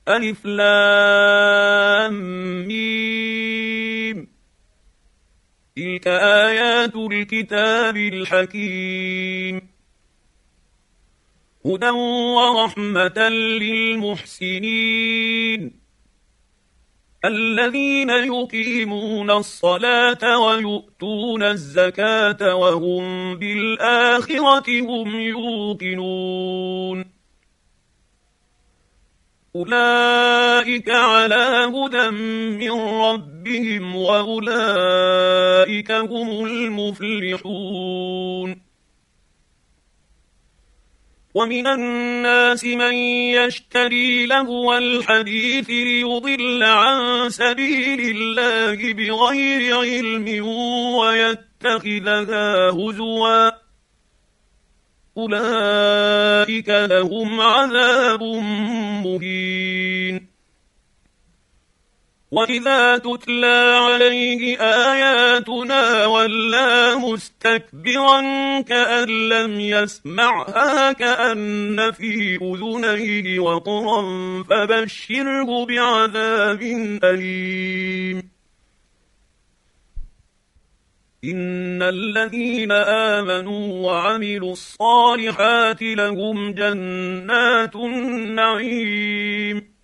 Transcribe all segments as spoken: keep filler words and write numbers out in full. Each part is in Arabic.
ألف لام ميم. تلك آيات الكتاب الحكيم، هدى ورحمة للمحسنين الذين يقيمون الصلاة ويؤتون الزكاة وهم بالآخرة هم يوقنون، أولئك على هدى من ربهم وأولئك هم المفلحون. ومن الناس من يشتري لهو الحديث ليضل عن سبيل الله بغير علم ويتخذها هزوا، أولئك لهم عذاب مهين. وإذا تتلى عليه آياتنا ولى مستكبرا كأن لم يسمعها كأن في أذنيه وقرا فبشره بعذاب أليم. إن الذين آمنوا وعملوا الصالحات لهم جنات النعيم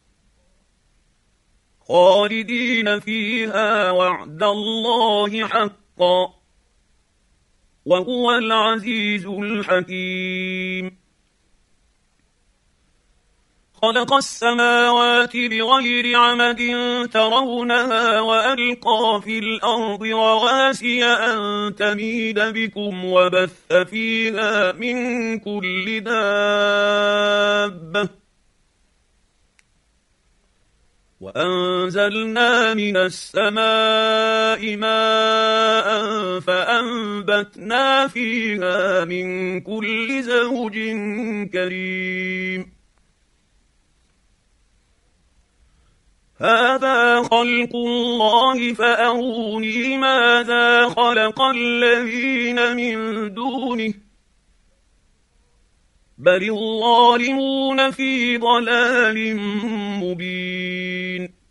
خالدين فيها وعد الله حقا وهو العزيز الحكيم. خلق السماوات بغير عمد ترونها وألقى في الأرض رواسي أن تميد بكم وبث فيها من كل دابة وأنزلنا من السماء ماء فأنبتنا فيها من كل زوج كريم. هذا خلق الله فأروني ماذا خلق الذين من دونه بل الظالمون في ضلال مبين.